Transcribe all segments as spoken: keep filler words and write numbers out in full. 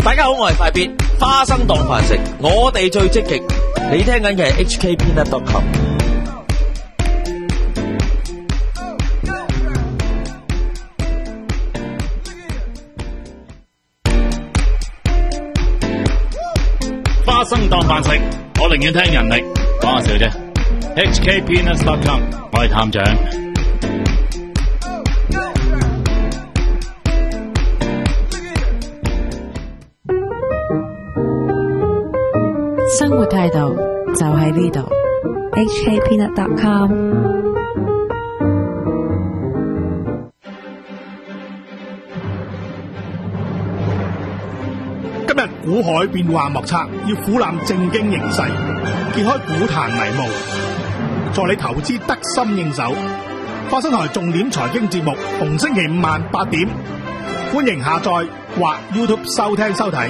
大家好，我係快必花生當飯食，我哋最積極。你聽緊嘅係 H K Peanut dot com。 花生當飯食，我寧願聽人力，講下笑啫。H K Peanut dot com， 我係探長。 生活態度就喺呢度 ，H K Peanut dot com。 今日股海變幻莫測，要俯覽正經形勢，揭開股壇迷霧，助你投資得心應手。花生台重點財經節目，逢星期五晚八點，歡迎下載或 YouTube 收聽收睇。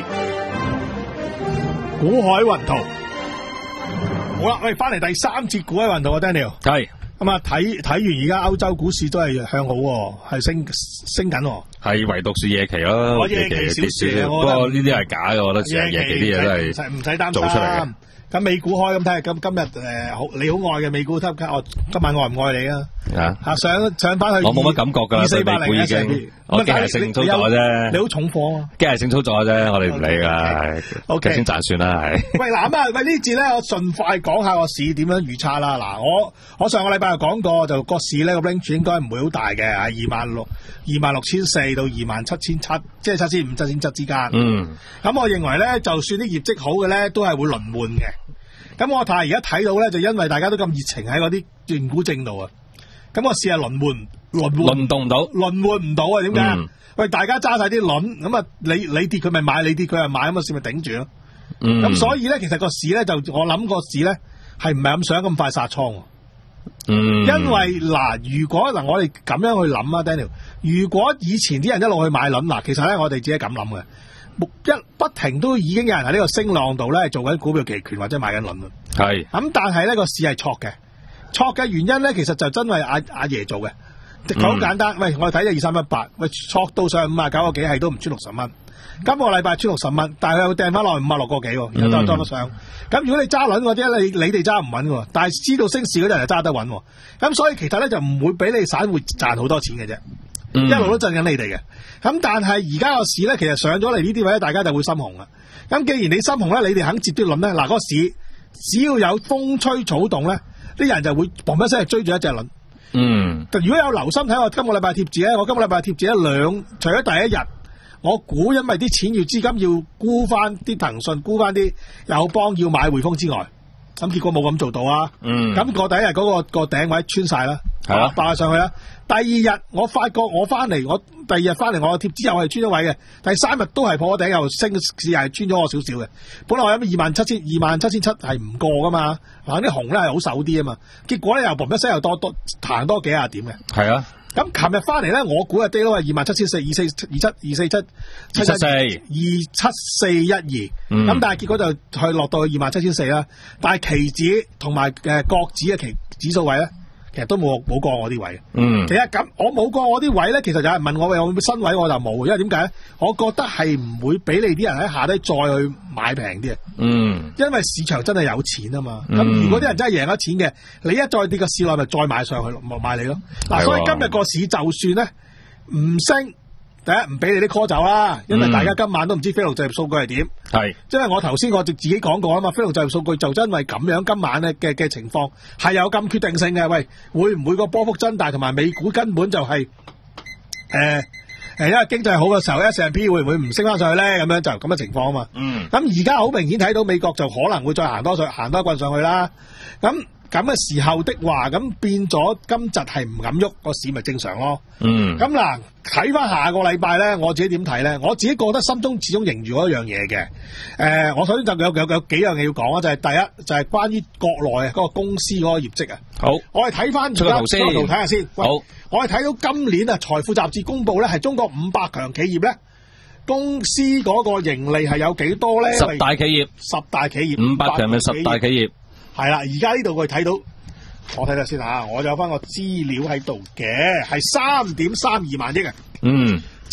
股海雲圖，好啦，我哋翻嚟第三節股海雲圖啊 ，Daniel。 係咁啊，睇睇完而家歐洲股市都係向好，係升升緊。 係唯獨是夜期咯， 我夜期小事啊， 不過呢啲係假嘅，我覺得成日夜期啲嘢都係唔使擔心做出嚟嘅。 咁美股開咁睇下，今今日誒好你好愛嘅美股，睇下我今晚愛唔愛你啊？ 啊， 嚇上上翻去， 我冇乜感覺㗎， 二四八零已經，我機械性操作啫， 你好重貨啊！ 機械性操作啫，我哋唔理㗎，OK 先賺算啦，係。 喂嗱咁啊，喂呢節咧，我順快講下個市點樣預測啦。嗱，我我上個禮拜又講過，就個市咧個 range 應該唔會好大嘅，係二萬六二萬六千四到二萬七千七，即係七千五七千七之間。嗯。咁我認為咧，就算啲業績好嘅咧，都係會輪換嘅。咁我睇而家睇到咧，就因為大家都咁熱情喺嗰啲認股證度啊，咁個市係輪換輪換輪動唔到， 輪換唔到啊？點解？ 嗯、 喂，大家揸晒啲輪，咁啊，你你跌佢咪買，你跌佢又買，咁個市咪頂住咯。咁、嗯、所以咧，其實個市咧就我諗個市咧係唔係咁想咁快殺倉。嗯，因為嗱，如果嗱我哋咁樣去諗啊 ，Daniel， 如果以前啲人一路去買輪，嗱，其實咧我哋只係咁諗嘅。一不停都已經有人喺呢個升浪度咧做緊股票期權或者買緊輪啦。係咁，但係呢個市係錯嘅，錯嘅原因咧其實就真係阿阿爺做嘅。好簡單，嗯、喂，我哋睇咗二三一八，喂，錯到上五啊九個幾係都唔穿六十蚊。今個禮拜穿六十蚊，但係佢又掟翻落去五啊六個幾，然後再裝得上。咁、嗯、如果你揸輪嗰啲，你你哋揸唔穩嘅，但係知道升市嗰啲人就揸得穩。咁所以其實咧就唔會俾你散戶賺好多錢嘅啫。嗯、一路都震緊你哋嘅，咁但係而家個市咧，其實上咗嚟呢啲位咧，大家就會心紅啦。咁既然你心紅咧，你哋肯接啲輪咧，嗱、那個市只要有風吹草動咧，啲人就會砰一聲去追住一隻輪。嗯，如果有留心睇我今個禮拜貼紙咧，我今個禮拜貼紙一兩，除咗第一日，我估因為啲錢要資金要沽翻啲騰訊，沽翻啲友邦要買匯豐之外，咁結果冇咁做到啊。嗯，咁個第一日嗰、那個個頂位穿晒啦，係啊，爆上去啦。第二日我發覺我翻嚟，我第二日翻嚟我貼紙又係穿咗位嘅，第三日都係破頂又升，市係穿咗我少少嘅。本來我諗二萬七千二萬七千七係唔過噶嘛，嗱啲紅咧係好手啲啊嘛，結果咧又嘣一聲又多多彈多幾廿點嘅。係啊，咁琴日翻嚟咧，我估嘅低都係二萬七千四二四二七二四七七七四二七四一二，咁但係結果就去落到去二萬七千四啦。但係期指同埋誒國指嘅期指數位咧，其實都冇冇過我啲位。嗯，其實咁我冇過我啲位咧，其實有人問我有冇新位，我就冇，因為點解咧？我覺得係唔會俾你啲人喺下低再去買平啲啊。嗯，因為市場真係有錢啊嘛。咁、嗯、如果啲人真係贏咗錢嘅，你一再跌個市內咪再買上去咯，咪買你咯。嗱、嗯，所以今日個市就算咧唔升。第一唔俾你啲 call 走啦，因為大家今晚都唔知非農就業數據係點。係、嗯，因為我頭先我就自己講過啊嘛，非農就業數據就因為咁樣今晚咧嘅嘅情況係有咁決定性嘅。喂，會唔會個波幅增大，同埋美股根本就係誒誒，因為經濟好嘅時候 ，S and P 會唔會唔升翻上去咧？咁樣就咁嘅情況啊嘛。嗯。咁而家好明顯睇到美國就可能會再行多上行多一棍上去啦。咁。咁嘅時候的話，咁變咗今日係唔敢喐，個市咪正常咯。嗯。咁嗱，睇翻下個禮拜咧，我自己點睇咧？我自己覺得心中始終凝住嗰一樣嘢嘅。誒、呃，我首先就有有有幾樣嘢要講啊，就係、是、第一就係、是、關於國內啊嗰個公司嗰個業績啊。好。我哋睇翻出個圖先，圖睇下先。好。我哋睇到今年啊，財富雜誌公布咧係中國五百強企業咧，公司嗰個盈利係有幾多咧？ 十大企業。 十大企業。五百強嘅十大企業。係啦，而家呢度我哋睇到，我睇睇先吓，我有翻個資料喺度嘅，係三點三二萬億啊。嗯，即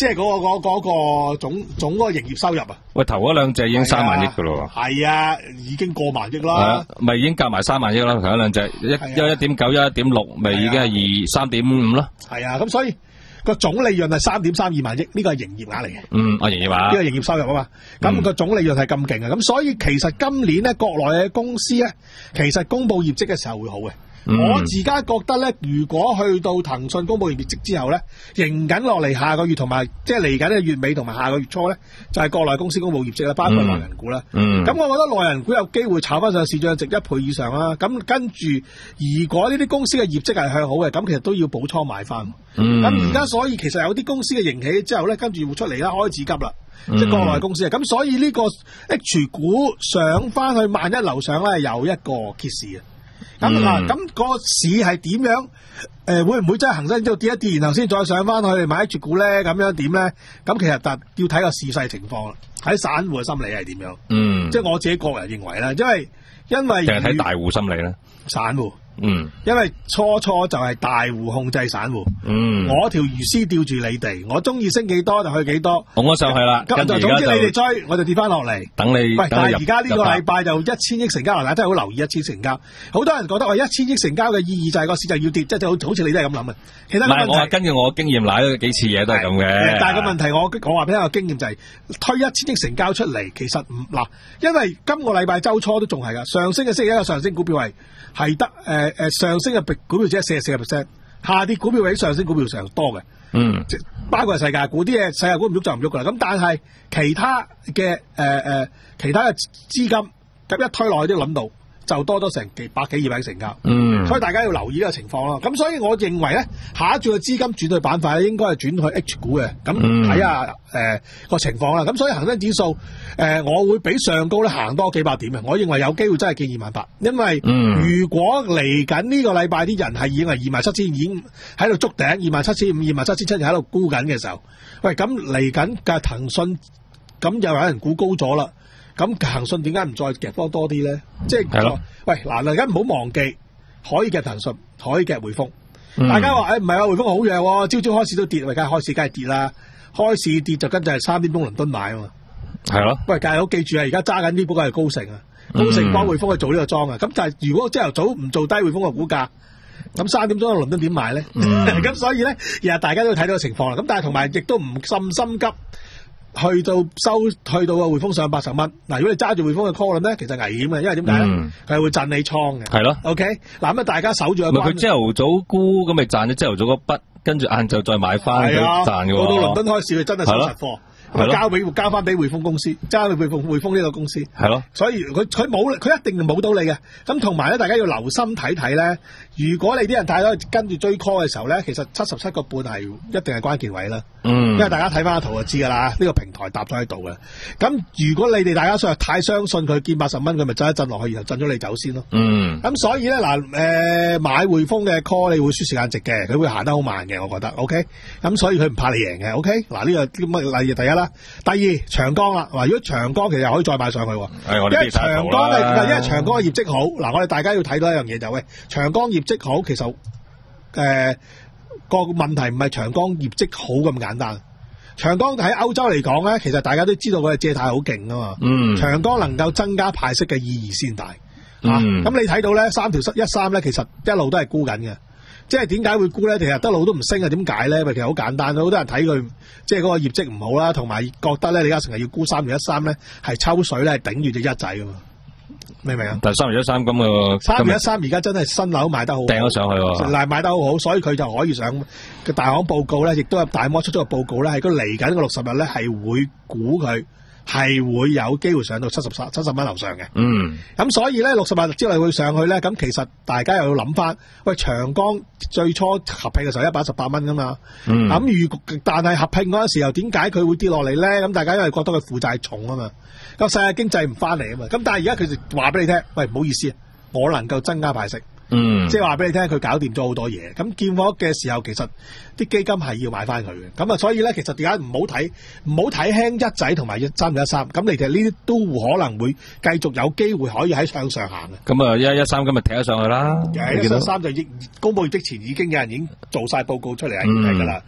即係嗰個嗰嗰個總總嗰個營業收入啊。 喂，頭嗰兩隻已經三萬億噶咯喎。 係啊，已經過萬億啦。 咪已經夾埋三萬億啦，頭嗰兩隻一一一點九、一點六，咪已經係二三點五咯。 係啊，咁所以個總利潤係三點三二萬億，呢個係營業額嚟嘅。 嗯，啊營業額， 呢個營業收入啊嘛。咁個總利潤係咁勁啊，咁所以其實今年咧，國內嘅公司咧，其實公布業績嘅時候會好嘅。嗯、我自家覺得咧，如果去到騰訊公布業績之後咧，迎緊落嚟下個月同埋即係嚟緊嘅月尾同埋下個月初咧，就係、是、國內公司公布業績啦，包括內銀股啦。咁、嗯嗯、我覺得內銀股有機會炒翻上市漲值一倍以上啦。咁跟住，如果呢啲公司嘅業績係向好嘅，咁其實都要補倉買翻。咁而家所以其實有啲公司嘅盈起之後咧，跟住會出嚟啦，開始急啦。嗯、即係國內公司啊，咁所以呢個 H 股上翻去萬一樓上咧，有一個揭示啊。咁啊，咁、嗯、個市係點樣？誒、呃，會唔會真係恒生之後跌一跌，然後先再上翻去買 H 股咧？咁樣點咧？咁其實但要睇個市勢情況啦，睇散戶嘅心理係點樣。嗯，即係我自己個人認為啦，因為因為淨係睇大戶心理咧， 散戶。 嗯，因為初初就係大戶控制散戶，嗯，我條魚絲吊住你哋，我中意升幾多就去幾多， 拱咗上去啦， 咁就總之你哋追，我就跌翻落嚟， 等你。 喂，但係而家呢個禮拜就一千億成交，大家真係好留意一千成交，好多人覺得話一千億成交嘅意義就係個市就要跌，即係好好似你都係咁諗嘅。其他唔係，我話根據我經驗瀨咗幾次嘢都係咁嘅。 但係個問題，我我話俾你個經驗就係、是、推一千億成交出嚟，其實唔嗱，因為今個禮拜週初都仲係噶，上升嘅星期一個上升股票係係得誒誒上升嘅股票只係四十四個 percent， 下跌股票比上升股票上多嘅。嗯，即包括係世界股啲嘢，世界股唔喐就唔喐噶啦。咁但係其他嘅誒誒其他嘅資金咁一推落去啲輪度，就多咗成幾百幾二百成交。嗯，所以大家要留意呢個情況咯。咁所以我認為咧，下一轉嘅資金轉去板塊咧，應該係轉去 H 股嘅。咁睇下誒個情況啦。咁所以恒生指數誒、呃，我會比上高咧行多幾百點嘅。我認為有機會真係見二萬八，因為如果嚟緊呢個禮拜啲人係已經係二萬七千已經喺度築頂，二萬七千五、二萬七千七喺度沽緊嘅時候，喂咁嚟緊嘅騰訊咁又有人估高咗啦。咁騰訊點解唔再夾多多啲咧？即係喂嗱，大家唔好忘記可以夾騰訊，可以夾匯豐。嗯、大家話誒唔係啊，匯豐好弱，朝朝開市都跌，喂，梗係開市梗係跌啦。開市跌就跟住係三點鐘倫敦買啊嘛。係咯。喂，大家記住啊，而家揸緊呢股係高盛啊，高盛幫匯豐去做呢個莊啊。咁就係如果朝頭早唔做低匯豐嘅股價，咁三點鐘倫敦點買咧？咁、嗯、所以咧，日日大家都睇到個情況啦。咁但係同埋亦都唔咁心急。去到收，去到個匯豐上八十蚊。嗱，如果你揸住匯豐嘅 call 咧，其實危險嘅，因為點解咧？佢係、嗯、會震你倉嘅。係咯。OK，嗱咁啊，大家守住個關。佢朝頭早沽，咁咪賺咗朝頭早嗰筆，跟住晏晝再買翻，佢賺嘅喎。到到倫敦開市，佢真係收實貨。交俾交翻俾匯豐公司，交俾匯豐匯豐呢個公司，係咯。所以佢佢冇，佢一定冇到你嘅。咁同埋咧，大家要留心睇睇咧。如果你啲人太多跟住追 call 嘅時候咧，其實七十七個半係一定係關鍵位啦。嗯，因為大家睇翻個圖就知噶啦，呢、這個平台搭咗喺度嘅。咁如果你哋大家想太相信佢見八十蚊，佢咪震一震落去，然後震咗你走先咯。嗯。咁所以咧嗱，誒、呃、買匯豐嘅 call 你會輸時間值嘅，佢會行得好慢嘅，我覺得。OK。咁所以佢唔怕你贏嘅。OK。嗱呢個咁例如第一啦。第二長江啦，嗱，如果長江其實可以再買上去，係我哋因為長江係，因為長江嘅業績好，嗱，我哋大家要睇到一樣嘢就係，喂，長江業績好，其實誒、呃、個問題唔係長江業績好咁簡單。長江喺歐洲嚟講咧，其實大家都知道佢嘅借貸好勁啊嘛，嗯，長江能夠增加派息嘅意義先大，嗯，咁、啊、你睇到咧三條一三咧，其實一路都係沽緊嘅。即係點解會沽咧？其實一路都唔升啊？點解咧？因為其實好簡單，好多人睇佢即係嗰個業績唔好啦，同埋覺得咧李嘉誠係要沽三條一三咧，係抽水咧，係頂住隻一仔噶嘛，明唔明啊？但係三條一三咁嘅三條一三而家真係新樓賣得好，掟咗上去喎，嗱賣得好好，所以佢就可以上個大行報告咧，亦都有大摩出咗個報告咧，係佢嚟緊個六十日咧係會估佢。係會有機會上到七十三七十蚊樓上嘅，嗯，咁所以咧六十萬之內會上去咧，咁其實大家又要諗翻，喂，長江最初合併嘅時候一百一十八蚊噶嘛，嗯，咁如但係合併嗰陣時候點解佢會跌落嚟咧？咁大家因為覺得佢負債重啊嘛，咁世界經濟唔翻嚟啊嘛，咁但係而家佢就話俾你聽，喂，唔好意思，我能夠增加派息。嗯，即係話俾你聽，佢搞掂咗好多嘢。咁見貨嘅時候，其實啲基金係要買翻佢嘅。咁啊，所以咧，其實點解唔好睇，唔好睇輕一仔同埋一三一三。咁你其實呢啲都可能會繼續有機會可以喺向上行嘅。咁啊，一一三今日踢咗上去啦。一三就公布業績前已經有人已經做晒報告出嚟係睇噶啦。咁、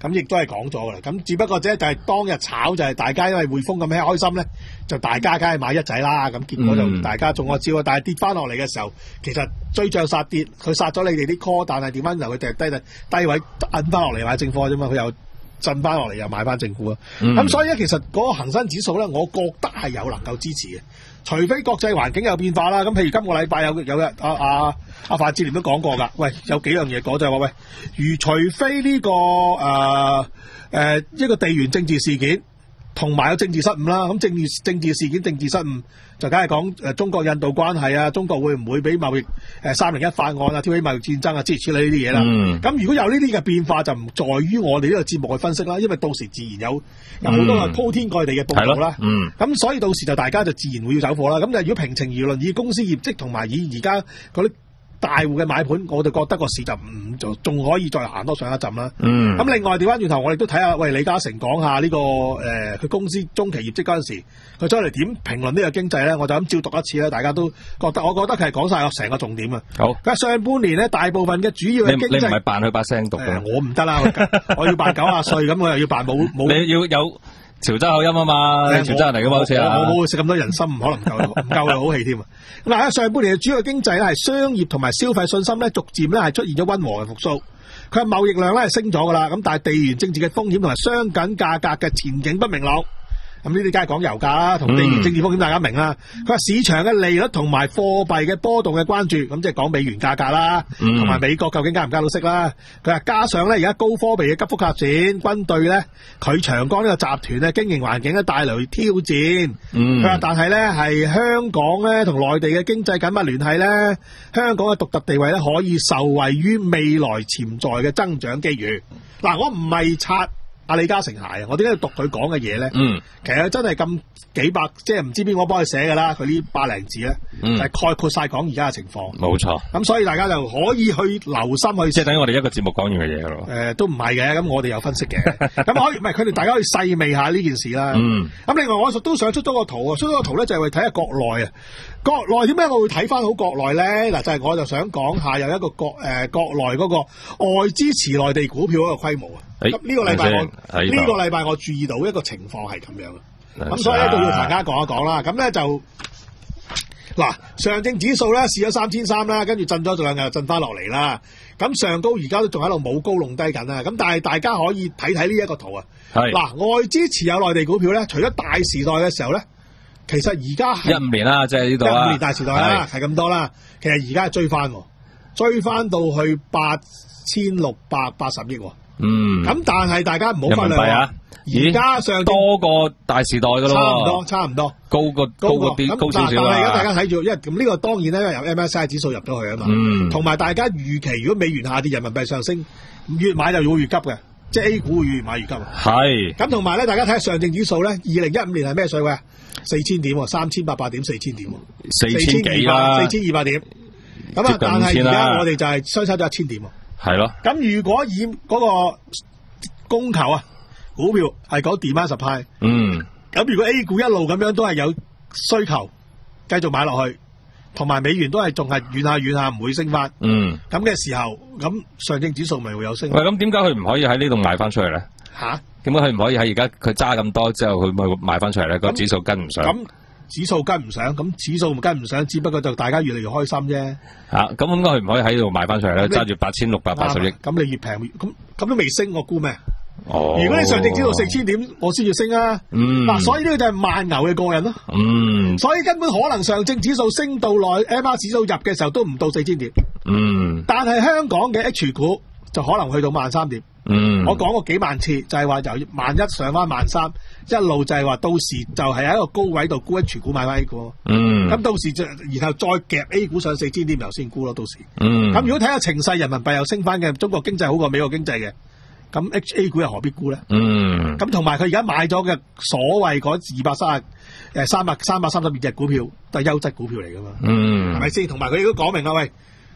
咁亦都係講咗噶啦。咁只不過啫，就係當日炒就係大家因為匯豐咁開心咧，就大家梗係買一仔啦。咁結果就大家中咗招啊！但係跌翻落嚟嘅時候，其實追漲殺跌，佢殺咗你哋啲 call， 但係點翻由佢跌低低位摁翻落嚟買正貨啫嘛，佢又震翻落嚟又買翻正股啊。咁、嗯、所以咧，其實嗰個恒生指數咧，我覺得係有能夠支持嘅。除非國際環境有變化啦，咁譬如今個禮拜有有日阿阿阿范志廉都講過㗎，喂，有幾樣嘢講就係話，喂，如除非呢、這個誒誒、呃呃、一個地緣政治事件同埋有政治失誤啦，咁政治政治事件、政治失誤就梗係講誒中國印度關係啊，中國會唔會俾貿易誒三零一法案啊，挑起貿易戰爭啊，諸如此類呢啲嘢啦。咁、嗯、如果有呢啲嘅變化，就唔在於我哋呢個節目去分析啦，因為到時自然有有好多係鋪天蓋地嘅報導啦。咁、嗯嗯、所以到時就大家就自然會要走貨啦。咁就如果平情而論，以公司業績同埋以而家嗰啲大戶嘅買盤，我就覺得個市就唔就仲可以再行多上一陣啦。咁、嗯、另外調翻轉頭，我哋都睇下，喂，李嘉誠講下呢、這個誒佢、呃、公司中期業績嗰陣時，佢出嚟點評論呢個經濟咧，我就咁照讀一次啦。大家都覺得，我覺得佢係講晒成個重點啊。好，咁上半年咧，大部分嘅主要嘅經濟，你唔係扮佢把聲讀嘅、呃，我唔得啦，我要扮九啊歲，咁我又要扮冇冇，你要有潮州口音啊嘛，潮州人嚟噶嘛，好似啊，我冇食咁多人參，唔可能夠唔夠佢好氣添啊！咁啊，上半年嘅主要經濟咧係商業同埋消費信心咧，逐漸咧係出現咗溫和嘅復甦。佢嘅貿易量咧係升咗噶啦，咁但係地緣政治嘅風險同埋商品價格嘅前景不明朗。咁呢啲梗係講油價啦，同地緣政治風險大家明啦。佢、嗯、話市場嘅利率同埋貨幣嘅波動嘅關注，咁即係講美元價格啦，同埋、嗯、美國究竟加唔加到息啦。佢話加上咧而家高科技嘅急速發展，軍隊咧佢長江呢個集團咧經營環境咧帶來挑戰。佢、嗯、話但係咧係香港咧同內地嘅經濟緊密聯繫咧，香港嘅獨特地位咧可以受惠於未來潛在嘅增長機遇。嗱，我唔係拆阿李嘉誠鞋啊！我點解要讀佢講嘅嘢咧？嗯，其實真係咁幾百，即係唔知邊個幫佢寫㗎啦。佢呢百零字咧，嗯、就係概括晒講而家嘅情況。冇錯。咁所以大家就可以去留心去。即係等於我哋一個節目講完嘅嘢㗎咯。誒、呃，都唔係嘅，咁我哋有分析嘅。咁可以唔係佢哋大家可以細味下呢件事啦。嗯。咁另外我都想出咗個圖啊，出咗個圖咧就係為睇下國內啊。國內點解我會睇翻好國內咧？嗱，就係、是、我就想講下有一個國誒、呃、國內嗰個外資持內地股票嗰個規模啊。咁呢、欸、個禮拜我呢個禮拜我注意到一個情況係咁樣嘅，咁所以咧就要同大家講一講啦。咁咧就嗱，上證指數咧試咗三千三啦，跟住震咗兩日，震翻落嚟啦。咁上高而家都仲喺度冇高弄低緊啊。咁但係大家可以睇睇呢一個圖啊。嗱，外資持有內地股票咧，除咗大時代嘅時候咧。其實而家係一五年啦，即係呢度啦，一五年大時代啦，係咁多啦。其實而家係追翻，追翻到去八千六百八十億。嗯，咁但係大家唔好忽略啊！而家上多過大時代噶咯，差唔多，差唔多，高過高過啲，高少少啦。但係而家大家睇住，因為咁呢個當然咧，由 M S C I 指數入咗去啊嘛。嗯，同埋大家預期，如果美元下跌，人民幣上升，越買就會越急嘅，即係 A 股會越買越急。係。咁同埋咧，大家睇下上證指數咧，二零一五年係咩水位啊？四千點，三千八百點，四千點，四千幾啦，四千二百點。咁啊，但係而家我哋就係相差咗一千點。係咯。咁如果以嗰個供求啊，股票係講 demand supply。嗯。咁如果 A 股一路咁樣都係有需求，繼續買落去，同埋美元都係仲係軟下軟下唔會升翻。嗯。咁嘅時候，咁上證指數咪會有升。喂，咁點解佢唔可以喺呢度賣翻出嚟咧？吓？點解佢唔可以喺而家佢揸咁多之後佢咪賣翻出嚟咧？個指數跟唔上。咁指數跟唔上，咁指數跟唔上，只不過就大家越嚟越開心啫。吓、啊，咁點解佢唔可以喺度賣翻出嚟咧？揸住八千六百八十億。咁你越平，咁咁都未升，我估咩？哦。如果你上證指數四千點，我先要升啊。嗯。嗱、啊，所以呢個就係慢牛嘅個人咯。嗯。所以根本可能上證指數升到內 M R 指數入嘅時候都唔到四千點。嗯。但係香港嘅 H 股就可能去到萬三點。嗯，我講過幾萬次，就係、是、話由萬一上翻萬三，一路就係話到時就係喺一個高位度沽 H 股買翻 A 股。嗯，咁到時就然後再夾 A 股上四千點，又先沽咯。到時，嗯，咁如果睇下情勢，人民幣又升翻嘅，中國經濟好過美國經濟嘅，咁 H A 股又何必沽咧？嗯，咁同埋佢而家買咗嘅所謂嗰二百三十誒三百三百三十二隻股票都係優質股票嚟噶嘛？嗯，係咪先？同埋佢亦都講明啦，喂。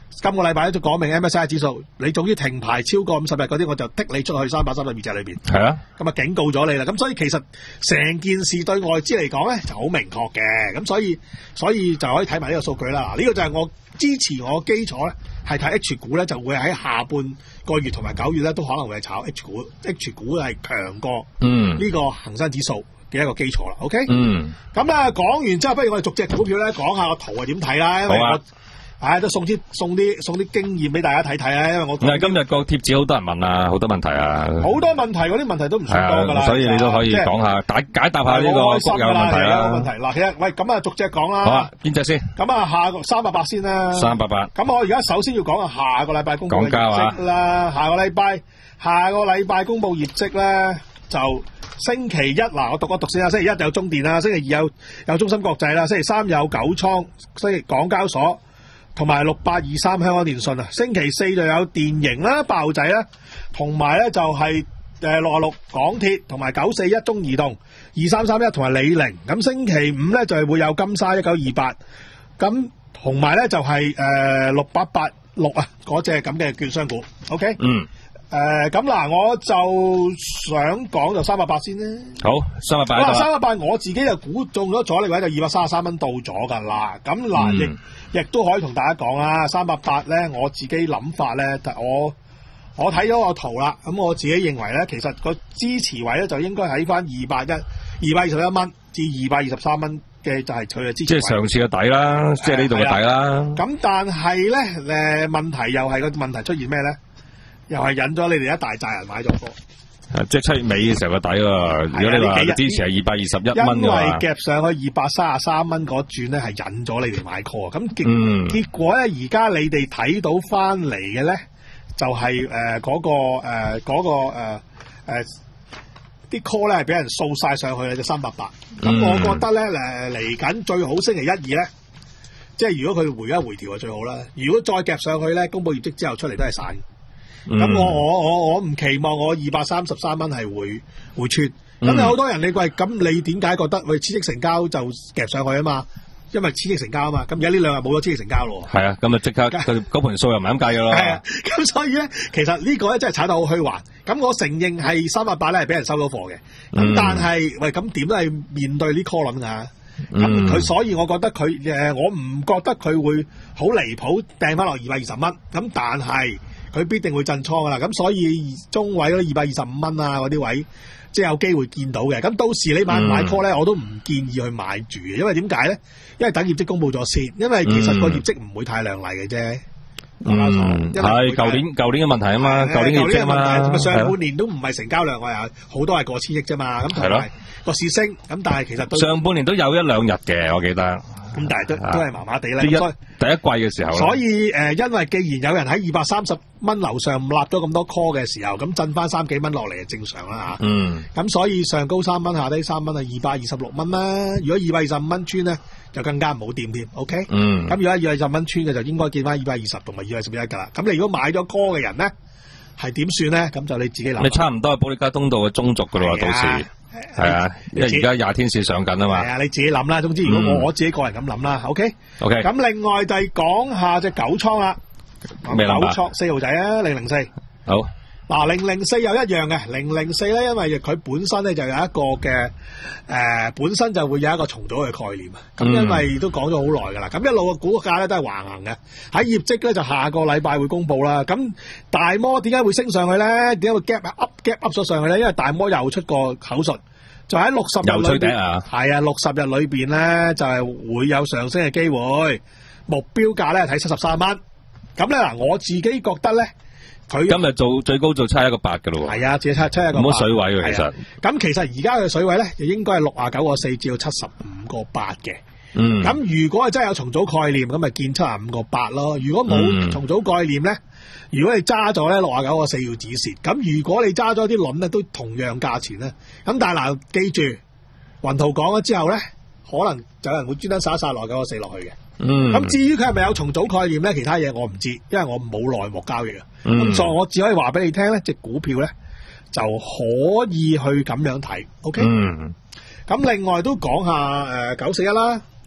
今個禮拜都講明 M S C I 指數，你總之停牌超過五十日嗰啲，我就剔你出去三百三十二隻裏邊。 係啊， 咁啊警告咗你啦。咁所以其實成件事對外資嚟講咧就好明確嘅。咁所以所以就可以睇埋呢個數據啦。呢、這個就係我支持我基礎咧，係睇 H 股咧，就會喺下半個月同埋九月咧都可能會係炒 H 股。H 股係強過嗯呢個恒生指數嘅一個基礎啦。OK， 嗯， 咁咧講完之後，不如我哋逐隻股票咧講下個圖係點睇啦。因為我唉、哎，都送啲送啲送啲經驗俾大家睇睇啊！因為我但係今日個貼紙好多人問啊，好多問題啊， 好多問題，嗰啲問題都唔算多噶啦， 所以你都可以講下解解答下呢個國有問題啦。 問題嗱，其實喂，咁啊逐隻講啦。 好啊，邊隻先？ 咁啊，下個三百八先啦。 三百八。 咁我而家首先要講下下個禮拜公布業績啦。下個禮拜下個禮拜公布業績咧，就星期一嗱，我讀一讀先啦。星期一有中電啦，星期二有有中芯國際啦，星期三有九倉，星期港交所。同埋六八二三香港電訊啊，星期四就有電盈啦、爆仔啦，同埋咧就係誒六啊六港鐵，同埋九四一中移動、二三三一同埋李寧。咁星期五咧就係會有金沙一九二八，咁同埋咧就係誒六八八六啊嗰隻咁嘅券商股。OK， 嗯， 誒咁嗱，我就想講就三百八先啦。 好，三百八。 嗱，三百八我自己就估中咗阻力位就二百三十三蚊到咗噶啦。咁嗱亦。亦都可以同大家講啦，三百八咧，我自己諗法咧，我我睇咗個圖啦，咁我自己認為咧，其實個支持位咧就應該喺翻二百一、二百二十一蚊至二百二十三蚊嘅，就係佢嘅支持位。即係上次嘅底啦，即係呢度嘅底啦。咁但係咧，誒問題又係個問題出現咩咧？又係引咗你哋一大扎人買咗貨。 即係七月尾嘅時候個底喎，如果你話支持係二百二十一蚊嘅話， 因為夾上去二百三十三蚊嗰轉咧，係引咗你哋買 call，咁結、嗯、結果咧，而家你哋睇到翻嚟嘅咧，就係誒嗰個誒嗰、呃那個誒誒啲 call 咧係俾人掃晒上去嘅，就三百八。咁我覺得咧誒嚟緊最好星期一二咧，即係如果佢回一回調就最好啦。如果再夾上去咧，公佈業績之後出嚟都係散。咁、嗯、我我我我唔期望我二百三十三蚊係會會穿，咁、嗯、有好多人你喂，咁你點解覺得喂刺激成交就夾上去啊嘛？因為刺激成交啊嘛，咁而家呢兩日冇咗刺激成交咯。係啊，咁啊即刻佢嗰盤數又唔係咁計噶咯。係啊，咁所以咧，其實呢個咧真係炒得好虛幻。咁我承認係三百八咧係俾人收咗貨嘅，咁、嗯、但係喂咁點都係面對呢 call 輪噶。咁佢、嗯、所以我覺得佢誒，我唔覺得佢會好離譜掟翻落二百二十蚊。咁但係。佢必定會震倉噶啦，咁所以中位嗰二百二十五蚊啊嗰啲位，即係有機會見到嘅。咁到時你買唔買 call 咧，我都唔建議去買住嘅，因為點解咧？因為等業績公佈咗先，因為其實個業績唔會太亮麗嘅啫。嗯，係舊年舊年嘅問題啊嘛，舊年嘅業績嘛，上半年都唔係成交量，我又好多係過千億啫嘛。咁同埋個市升，咁但係其實都上半年都有一兩日嘅，我記得。咁但係都都係麻麻地啦。第一第一季嘅時候，所以誒、呃，因為既然有人喺二百三十蚊樓上立咗咁多 call 嘅時候，咁震翻三幾蚊落嚟係正常啦吓。嗯。咁所以上高三蚊，下低三蚊係二百二十六蚊啦。如果二百二十五蚊穿咧，就更加唔好掂添。OK。嗯。咁如果二百二十蚊穿嘅，就應該見翻二百二十同埋二百二十一噶啦。咁你如果買咗 call 嘅人咧，係點算咧？咁就你自己諗。你差唔多係保利加通道嘅中軸噶啦，到時。係啊，因為而家廿天線上緊啊嘛。係啊，你自己諗啦。總之，如果我、嗯、我自己個人咁諗啦 ，OK。OK。咁另外就係講下隻九倉啦。咩九倉四號仔啊，零零四。好。嗱，零零四又一樣嘅，零零四咧，因為佢本身咧就有一個嘅誒、呃，本身就會有一個重組嘅概念啊。咁、嗯、因為都講咗好耐噶啦，咁一路嘅股價咧都係橫行嘅。喺業績咧就下個禮拜會公布啦。咁大摩點解會升上去咧？點解會 gap up gap up 咗上去咧？因為大摩又出個口述，就喺六十日裏邊，係啊，六十日裏邊咧就係、是、會有上升嘅機會，目標價咧睇七十三蚊。咁咧嗱，我自己覺得咧。佢今日做最高做七一個八嘅咯喎，係啊，只係七七一個八，冇乜水位嘅其實。咁、啊、其實而家嘅水位咧，就應該係六啊九個四至到七十五個八嘅。嗯。咁如果係真係有重組概念，咁咪見七十五個八咯。如果冇重組概念咧、嗯，如果你揸咗咧六啊九個四要止蝕。咁如果你揸咗啲輪咧，都同樣價錢咧。咁但係嗱，記住雲圖講咗之後咧，可能就有人會專登殺一殺六啊九個四落去嘅。嗯，咁至於佢係咪有重組概念咧？其他嘢我唔知，因為我冇內幕交易啊。咁、嗯、所以我只可以話俾你聽咧，隻股票咧就可以去咁樣睇。OK。嗯。咁另外都講下誒九四一啦。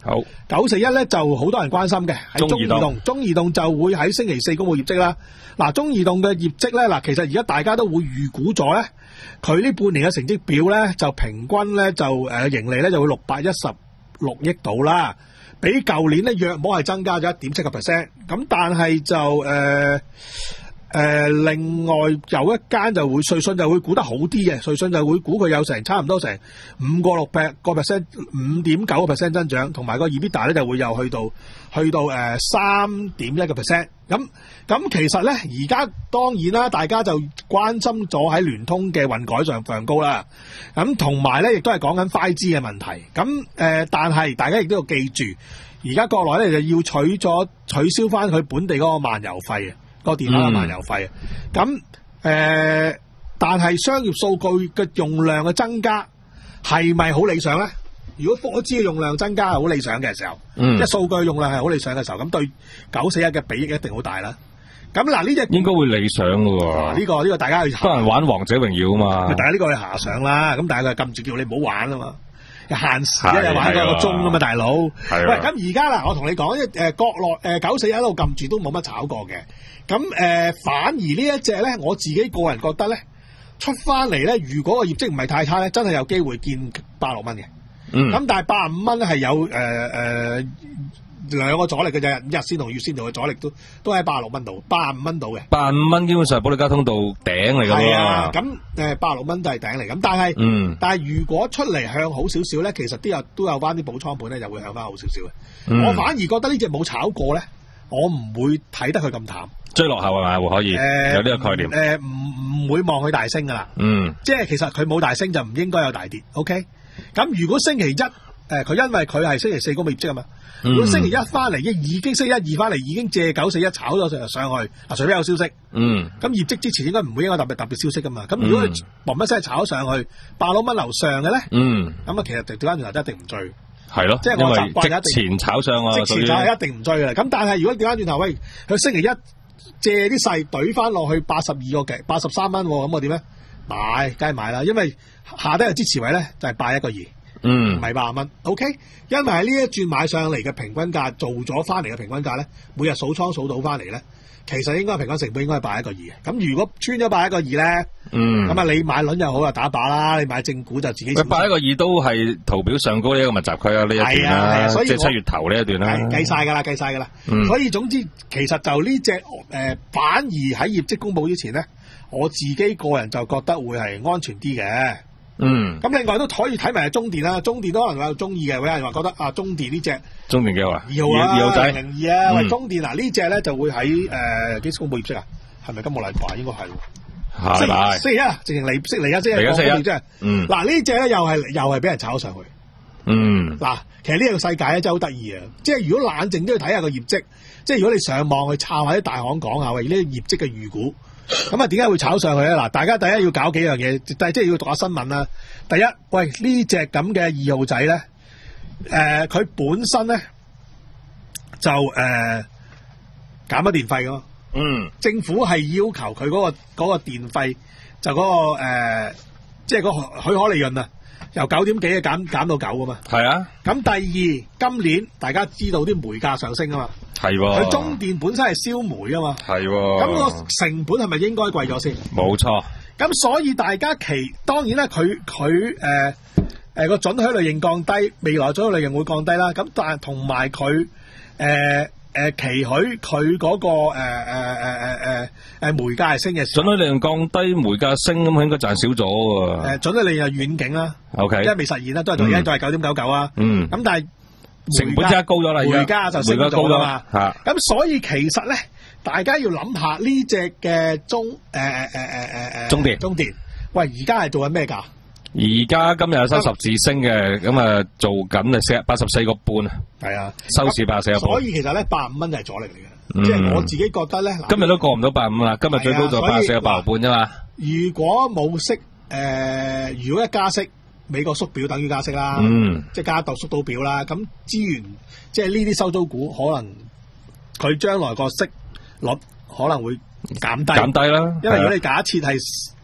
好， 九四一咧就好多人關心嘅，喺中移動， 中移動中移動就會喺星期四公布業績啦。嗱，中移動嘅業績咧，嗱，其實而家大家都會預估咗咧，佢呢半年嘅成績表咧，就平均咧就誒盈利咧就會六百一十六億度啦，比舊年咧約摸係增加咗一點七個 percent。咁但係就誒。呃誒、呃，另外有一間就會瑞信就會估得好啲嘅，瑞信就會估佢有成差唔多成五個六個 percent， 五點九個 percent 增長，同埋個 EBITDA 咧就會又去到去到誒三點一個 percent。咁咁其實咧，而家當然啦，大家就關心咗喺聯通嘅運改上上高啦。咁同埋咧，亦都係講緊 五 G 嘅問題。咁誒、呃，但係大家亦都要記住，而家國內咧就要取咗取消翻佢本地嗰個漫遊費啊。個電話嘅漫遊費啊，咁誒、嗯呃，但係商業數據嘅用量嘅增加係咪好理想咧？如果我知嘅用量增加係好理想嘅時候，嗯、即係數據用量係好理想嘅時候，咁對九四一嘅裨益一定好大啦。咁嗱呢隻應該會理想嘅喎。 呢個呢個大家去多人玩王者榮耀啊嘛， 大家呢個去遐想啦。咁但係佢禁住叫你唔好玩啊嘛。限時一日玩一個鐘啊嘛，大佬。喂，咁而家嗱，我同你講，誒國內誒九四一路撳住都冇乜炒過嘅。咁誒、呃，反而呢一隻咧，我自己個人覺得咧，出翻嚟咧，如果個業績唔係太差咧，真係有機會見八六蚊嘅。嗯。咁但係八十五蚊咧係有誒誒兩個阻力嘅啫，日線同月線圖嘅阻力都都喺八十六蚊度，八十五蚊度嘅。八十五蚊基本上係保利加通道頂嚟㗎嘛。 係啊，咁誒八十六蚊都係頂嚟。咁但係，嗯，但係如果出嚟向好少少咧，其實都有都有翻啲補倉盤咧，就會向翻好少少嘅。嗯、我反而覺得呢隻冇炒過咧，我唔會睇得佢咁淡。 追落後係咪會可以？呃、有呢個概念。 誒唔唔會望佢大升㗎啦。嗯。即係其實佢冇大升就唔應該有大跌。OK。咁如果星期一誒佢、呃、因為佢係星期四公布業績啊嘛。如果星期一翻嚟，已經星期一二翻嚟，已經借九四一炒咗上上去，啊，除非有消息。嗯。咁業績之前應該唔會應該特別特別消息噶嘛。咁如果佢嘣一聲炒上去，八六蚊樓上嘅咧，嗯。咁啊，其實調翻轉頭一定唔追。係咯。即係我習慣一定。即前炒上啊，即前炒係一定唔追嘅。咁但係如果調翻轉頭，喂，佢星期一借啲細懟翻落去八十二個幾，八十三蚊，咁我點咧？買，梗係買啦，因為下低嘅支持位咧就係八一個二。嗯，唔係八十蚊 ，OK， 因為喺呢一轉買上嚟嘅平均價做咗翻嚟嘅平均價咧，每日數倉數到翻嚟咧，其實應該平均成本應該係八一個二嘅。咁如果穿咗八一個二咧，嗯，咁啊你買輪又好啊打靶啦，你買正股就自己。八一個二都係圖表上高呢一個密集區啊，呢一段啦，啊啊、所以即係七月頭呢一段啦，計晒噶啦，計晒噶啦。嗯、所以總之，其實就呢隻誒，反而喺業績公布之前咧，我自己個人就覺得會係安全啲嘅。嗯，咁另外都可以睇埋中電啦，中電都可能有中意嘅，有人話覺得啊，中電呢隻中電幾好啊，二號啊，二號仔零零二啊，喂，中電嗱呢隻咧就會喺誒幾時公布業績啊？係咪今個禮拜？應該係，係咪？星期一啊，直情嚟，識嚟啊，即係講業績。嗯，嗱呢隻咧又係又係俾人炒上去。嗯，嗱，其實呢個世界咧真係好得意啊！即係如果冷靜都要睇下個業績，即係如果你上網去抄下啲大行講下喂呢啲業績嘅預估。咁啊，點解會炒上去咧？嗱，大家第一要搞幾樣嘢，第即係要讀下新聞啦。第一，喂呢隻咁嘅二號仔咧，誒、呃，佢本身咧就誒減咗電費噶嘛。嗯。政府係要求佢嗰、嗰個嗰、嗰個電費就嗰、嗰個誒，即係嗰個許可利潤啊，由九點幾嘅減減到九噶嘛。係啊。咁第二，今年大家知道啲煤價上升啊嘛。係喎，佢中電本身係燒煤啊嘛，係喎，咁個成本係咪應該貴咗先？冇錯，咁所以大家期當然啦，佢佢誒誒個準許利潤降低，未來準許利潤會降低啦。咁但係同埋佢誒誒期許佢嗰個誒誒誒誒誒誒煤價係升嘅，準許利潤降低，煤價升咁，應該賺少咗喎。誒準許利潤係遠景啦 ，OK，因為未實現啦，都係同而家都係九點九九啊。嗯，咁但係。成本真係高咗啦，而家就升咗啦嘛。吓，咁所以其實咧，大家要諗下呢隻嘅中誒誒誒誒誒誒中電中電，喂，而家係做緊咩價？而家今日有收十字星嘅，咁啊做緊啊四八十四個半啊。係啊，收市八十四個半。所以其實咧，八十五蚊就係阻力嚟嘅，即係我自己覺得咧。今日都過唔到八十五啦，今日最高就八十四個八毫半啫嘛。如果冇息誒，如果一加息。美國縮表等於加息啦，嗯、即係加到縮到表啦。咁資源即係呢啲收租股，可能佢將來個息率可能會減低，減低啦。因為如果你假設係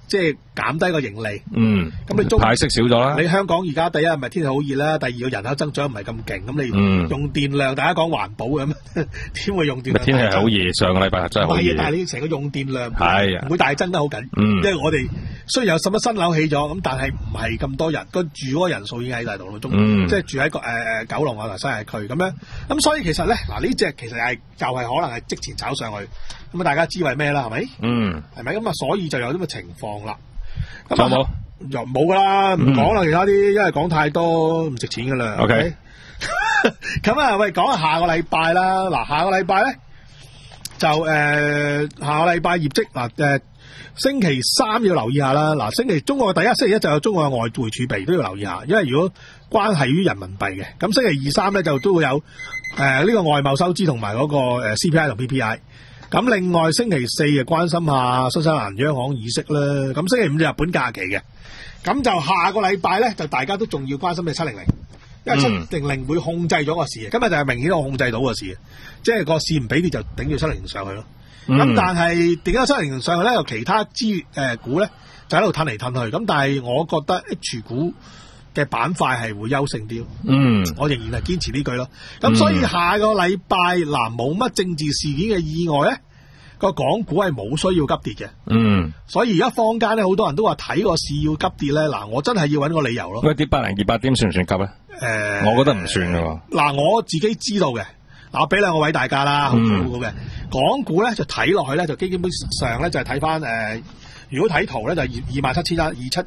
即係減低個盈利。 嗯， 咁你中派息少咗啦。 你香港而家第一係咪天氣好熱啦？第二個人口增長唔係咁勁，咁你用電量，大家講環保咁，點會用電量？ 天氣係好熱，上個禮拜真係好熱。 但係你成個用電量係唔會大增得好緊，因為我哋雖然有十一新樓起咗，咁但係唔係咁多人，個住嗰個人數已經喺大度咯，中即係住喺個誒誒九龍啊同新界區咁樣。咁所以其實咧，嗱呢隻其實係就係可能係即前炒上去，咁啊大家知為咩啦？係咪？嗯，係咪？咁啊，所以就有咁嘅情況啦。咁有冇？又冇噶啦，唔講啦，其他啲因為講太多唔值錢噶啦。OK，咁啊，喂，講下下個禮拜啦。嗱，下個禮拜咧就誒、呃，下個禮拜業績嗱誒，星期三要留意下啦。嗱，星期中國嘅第一星期一就有中國嘅外匯儲備都要留意下，因為如果關係於人民幣嘅，咁星期二三咧就都會有誒呢、呃這個外貿收支同埋嗰個誒 C P I 同 P P I。咁另外星期四就關心下新西蘭央行議息啦。咁星期五就日本假期嘅。咁就下個禮拜咧，就大家都仲要關心嘅七零零，因為七零零會控制咗個市嘅。今日就係明顯我控制到個市嘅，即係個市唔俾跌就頂住七零零上去咯。咁、嗯、但係點解七零零上去咧？有其他資誒股咧就喺度褪嚟褪去。咁但係我覺得 H 股嘅板塊係會優勝啲。嗯，我仍然係堅持呢句咯。咁所以下個禮拜嗱冇乜政治事件嘅意外咧，個港股係冇需要急跌嘅。嗯，所以而家坊間咧好多人都話睇個市要急跌咧，嗱我真係要揾個理由咯。喂，跌百零二百點算唔算急咧？誒、呃，我覺得唔算㗎喎。嗱，我自己知道嘅，嗱我俾兩個位大家啦，好好嘅。港股咧就睇落去咧就基本上咧就係睇翻誒，如果睇圖咧就二二萬七千一二七。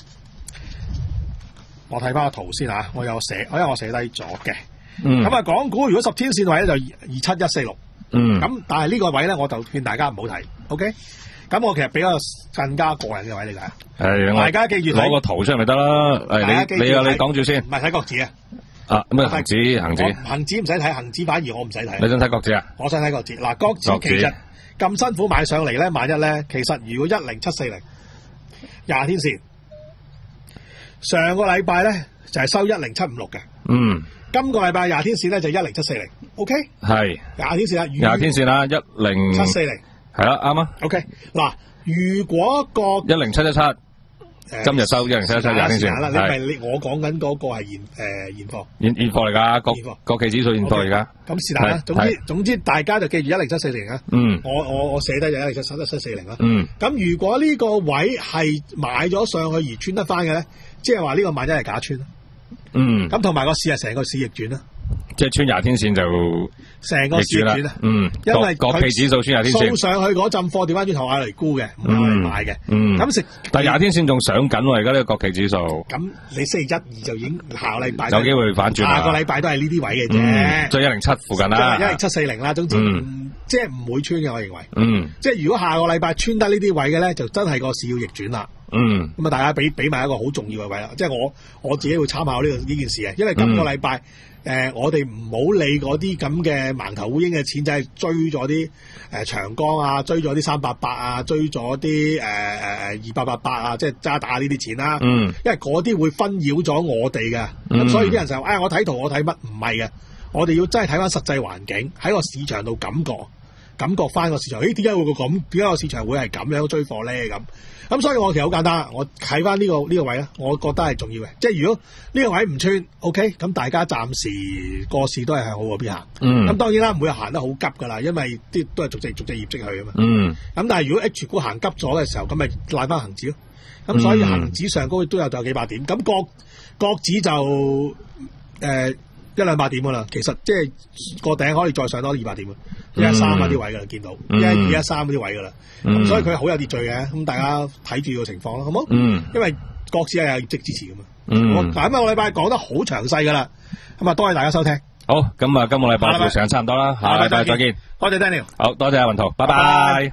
我睇翻個圖先吓，我有寫，因為我寫低咗嘅。嗯。咁啊，港股如果十天線位咧就二七一四六。嗯。咁但係呢個位咧，我就勸大家唔好睇。OK。咁我其實比較更加個人嘅位嚟㗎。係。大家記住攞個圖出嚟咪得啦。誒，你你啊，你講住先。唔係睇國指啊。啊，咁啊，恒指恒指。恒指唔使睇，恒指反而我唔使睇。你想睇國指啊？我想睇國指。嗱，國指其實咁辛苦買上嚟咧，萬一咧，其實如果一零七四零廿天線。上個禮拜咧就係、是、收一零七五六嘅，嗯，今個禮拜廿天線咧就一零七四零 ，OK， 係廿天線啦，廿天線啦，一零七四零，係啦，啱啊 ，OK， 嗱，如果個一零七一七，今日收一零七一七廿天線，你咪你我講緊嗰個係現誒現貨，現現貨嚟噶，國國企指數現貨嚟噶，咁是但啦，總之總之大家就記住一零七四零啊，嗯，我我我寫低就一零七七四零啦，嗯，咁如果呢個位係買咗上去而穿得翻嘅咧？即係話呢個萬一係假穿，嗯，咁同埋個市係成個市逆轉啦，即係穿廿天線就成個市逆轉啦，嗯，因為國企指數穿廿天線，掃上去嗰陣貨調翻轉頭買嚟沽嘅，唔係嚟買嘅，嗯，咁食，但係廿天線仲上緊喎，而家呢個國企指數，咁你星期一二就已經下個禮拜有機會反轉，下個禮拜都係呢啲位嘅啫，即係一零七附近啦，一零七四零啦，總之即係唔會穿嘅，我認為，嗯，即係如果下個禮拜穿得呢啲位嘅咧，就真係個市要逆轉啦。嗯，咁啊，大家俾俾埋一個好重要嘅位啦，即係我我自己會參考呢個呢件事嘅，因為今個禮拜誒、嗯呃，我哋唔好理嗰啲咁嘅盲頭烏蠅嘅錢仔，就係追咗啲誒長江啊，追咗啲三八八啊，追咗啲誒誒誒二八八八啊，即係渣打呢啲錢啦。嗯，因為嗰啲會紛擾咗我哋嘅，咁、嗯、所以啲人就誒、哎，我睇圖我睇乜唔係嘅，我哋要真係睇翻實際環境喺個市場度感覺。感覺翻個市場，誒點解會個咁？點解個市場會係咁樣追貨咧？咁咁，所以我其實好簡單，我睇翻呢個呢、呢個位咧，我覺得係重要嘅。即係如果呢個位唔穿 ，OK， 咁大家暫時個市都係向好嗰邊行。嗯。咁當然啦，唔會行得好急噶啦，因為啲都係逐隻逐隻業績去啊嘛。嗯。咁但係如果 H 股行急咗嘅時候，咁咪賴翻恒指咯。咁所以恒指上高都有就有幾百點，咁國國指就誒。呃一兩百點噶啦，其實即係個頂可以再上多二百點嘅，一一三嗰啲位噶啦，見到一一二一三嗰啲位噶啦，咁、嗯、所以佢好有秩序嘅，咁大家睇住個情況咯，好冇？嗯，因為國指係有業績支持噶嘛。嗯，我嗱今個禮拜講得好詳細噶啦，咁啊多謝大家收聽。好，咁啊今個禮拜時間差唔多啦，下禮拜再見。多謝 Daniel，好多謝阿雲圖，拜拜。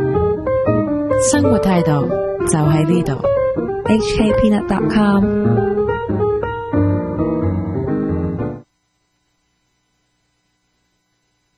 生活態度就喺呢度 ，H K Peanut dot com。